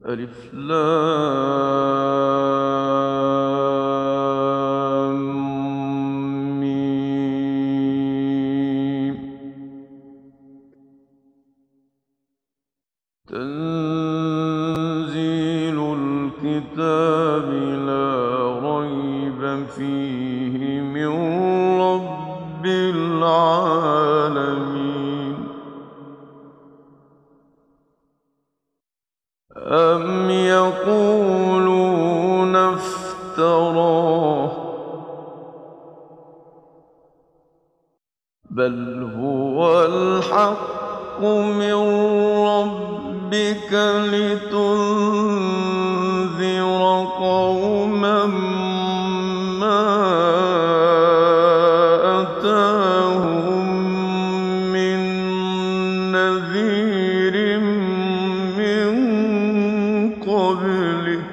ألف لام ميم. تنزيل الكتاب لا ريب فيه من رب العالمين. أم يقولون افتراه بل هو الحق من ربك لتنذر قوما ما أتاهم من نذير من قبلك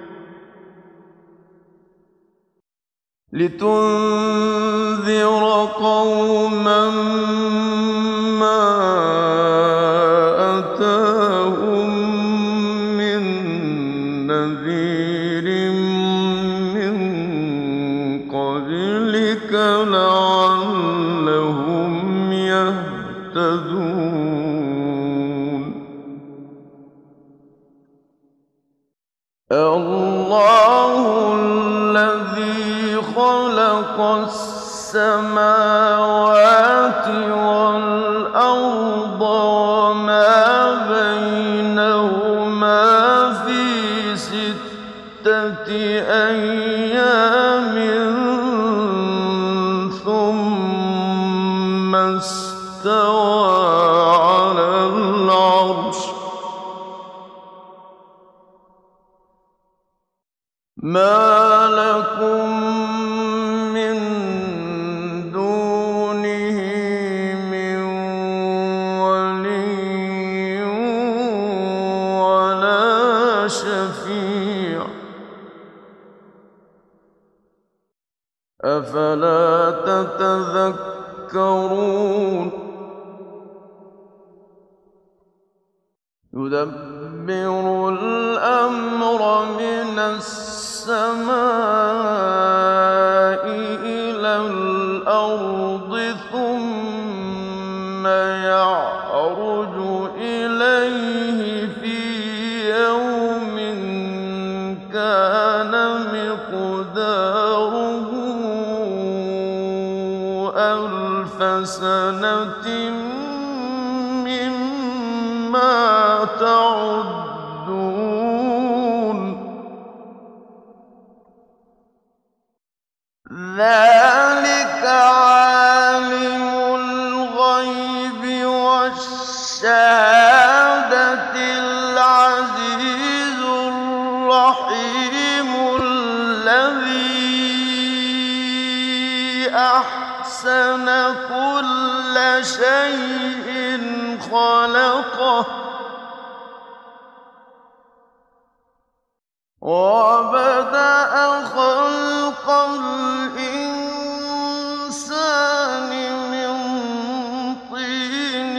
لتنذر قوما ما أتاهم من نذير من قبلك لعلهم يهتدون. الله الذي خلق السماوات والأرض وما بينهما في 6 أيام ثم استوى على العرش. ما لكم من دونه من ولي ولا شفيع أفلا تتذكرون. يدبر الأمر من السماء إلى الأرض ثم يعرج إليه في يوم كان مقداره 1000 سنة مما تعدون. ذلك عالم الغيب والشهادة العزيز الرحيم الذي أحسن كل شيء خلقه وبدأ خلق الإنسان من طين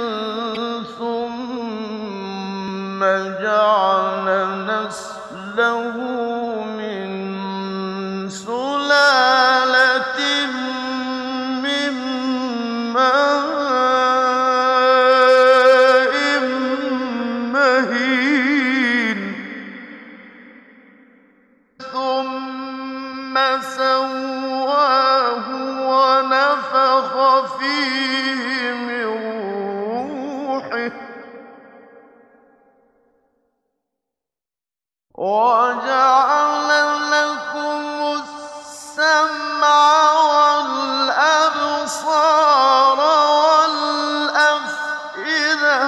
ثم جعل نسله من سلالة من ماء مهين ثم سواه ونفخ فيه من روحه وجعل لكم السمع والأبصار والأفئدة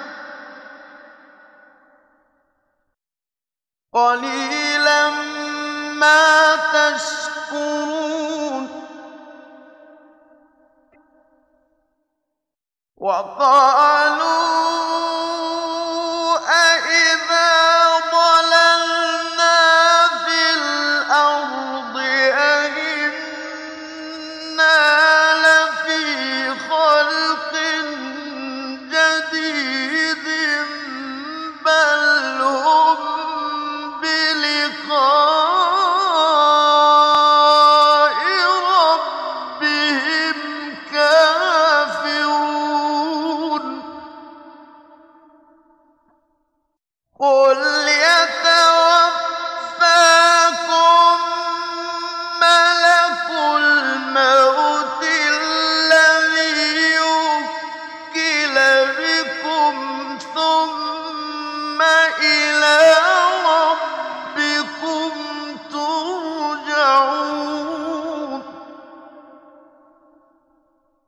قليلا ما تشكرون. وقالوا